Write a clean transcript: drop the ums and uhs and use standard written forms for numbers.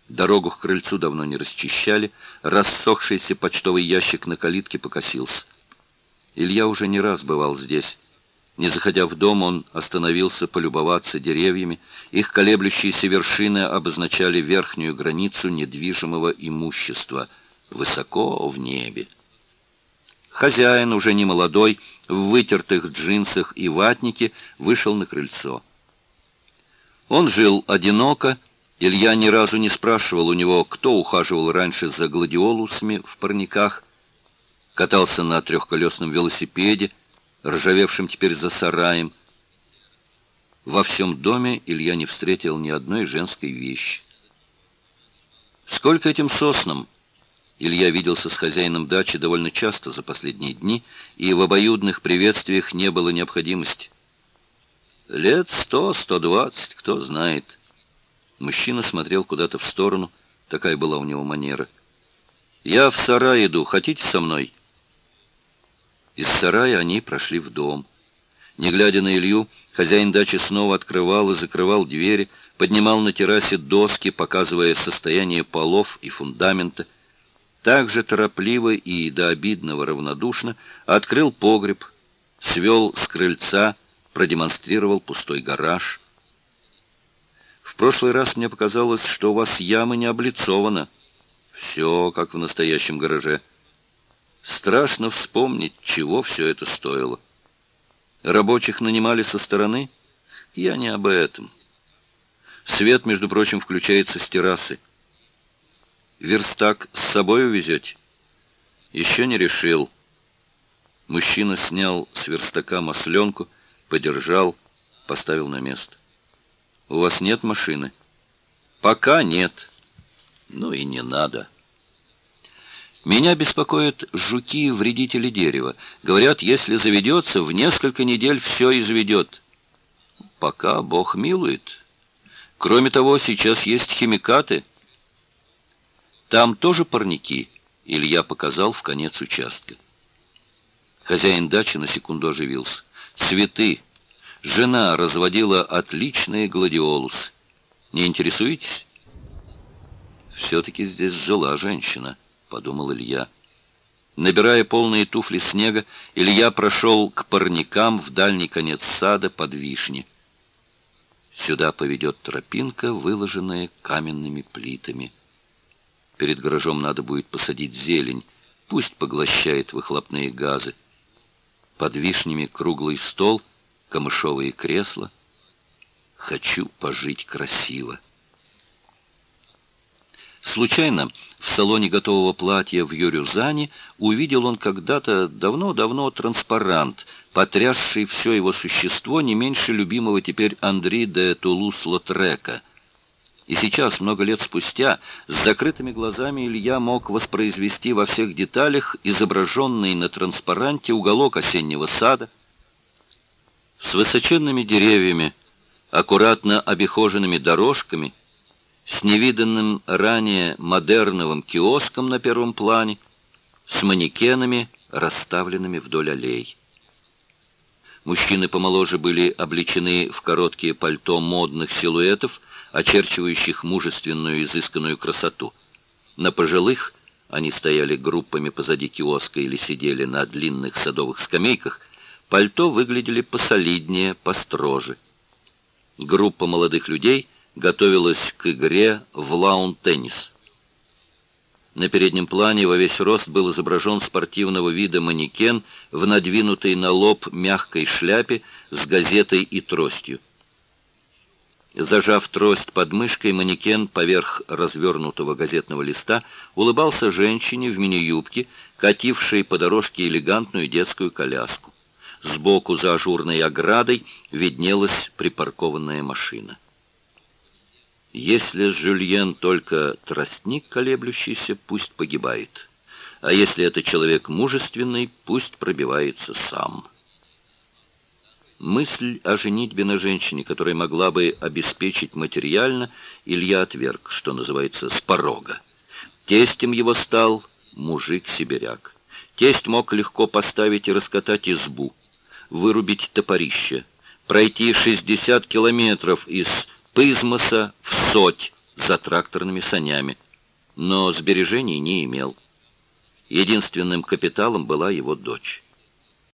Дорогу к крыльцу давно не расчищали, рассохшийся почтовый ящик на калитке покосился. Илья уже не раз бывал здесь. Не заходя в дом, он остановился полюбоваться деревьями. Их колеблющиеся вершины обозначали верхнюю границу недвижимого имущества, высоко в небе. Хозяин, уже не молодой, в вытертых джинсах и ватнике, вышел на крыльцо. Он жил одиноко. Илья ни разу не спрашивал у него, кто ухаживал раньше за гладиолусами в парниках, катался на трехколесном велосипеде, ржавевшем теперь за сараем. Во всем доме Илья не встретил ни одной женской вещи. Сколько этим соснам? Илья виделся с хозяином дачи довольно часто за последние дни, и в обоюдных приветствиях не было необходимости. Лет 100-120, кто знает. Мужчина смотрел куда-то в сторону, такая была у него манера. «Я в сарай иду, хотите со мной?» Из сарая они прошли в дом. Не глядя на Илью, хозяин дачи снова открывал и закрывал двери, поднимал на террасе доски, показывая состояние полов и фундамента. Так же торопливо и до обидного равнодушно открыл погреб, свел с крыльца, продемонстрировал пустой гараж. «В прошлый раз мне показалось, что у вас яма не облицована. Все, как в настоящем гараже. Страшно вспомнить, чего все это стоило. Рабочих нанимали со стороны? Я не об этом. Свет, между прочим, включается с террасы. Верстак с собой увезете?» «Еще не решил». Мужчина снял с верстака масленку, подержал, поставил на место. «У вас нет машины?» «Пока нет». «Ну и не надо». «Меня беспокоят жуки-вредители дерева. Говорят, если заведется, в несколько недель все изведет». «Пока Бог милует. Кроме того, сейчас есть химикаты». «Там тоже парники?» — Илья показал в конец участка. Хозяин дачи на секунду оживился. «Цветы. Жена разводила отличные гладиолусы. Не интересуетесь?» «Все-таки здесь жила женщина», — подумал Илья. Набирая полные туфли снега, Илья прошел к парникам в дальний конец сада под вишни. Сюда поведет тропинка, выложенная каменными плитами. Перед гаражом надо будет посадить зелень, пусть поглощает выхлопные газы. Под вишнями круглый стол, камышовые кресла. Хочу пожить красиво. Случайно в салоне готового платья в Юрюзане увидел он когда-то давно-давно транспарант, потрясший все его существо не меньше любимого теперь Андри де Тулус-Лотрека. И сейчас, много лет спустя, с закрытыми глазами Илья мог воспроизвести во всех деталях изображенный на транспаранте уголок осеннего сада с высоченными деревьями, аккуратно обихоженными дорожками, с невиданным ранее модерновым киоском на первом плане, с манекенами, расставленными вдоль аллей. Мужчины помоложе были облечены в короткие пальто модных силуэтов, очерчивающих мужественную изысканную красоту. На пожилых они стояли группами позади киоска или сидели на длинных садовых скамейках. Пальто выглядели посолиднее, построже. Группа молодых людей готовилась к игре в лаун-теннис. На переднем плане во весь рост был изображен спортивного вида манекен в надвинутой на лоб мягкой шляпе с газетой и тростью. Зажав трость под мышкой, манекен поверх развернутого газетного листа улыбался женщине в мини-юбке, катившей по дорожке элегантную детскую коляску. Сбоку за ажурной оградой виднелась припаркованная машина. Если Жюльен только тростник колеблющийся, пусть погибает. А если это человек мужественный, пусть пробивается сам. Мысль о женитьбе на женщине, которая могла бы обеспечить материально, Илья отверг, что называется, с порога. Тестем его стал мужик-сибиряк. Тесть мог легко поставить и раскатать избу, вырубить топорище, пройти 60 километров из Пызмоса в Соть за тракторными санями, но сбережений не имел. Единственным капиталом была его дочь.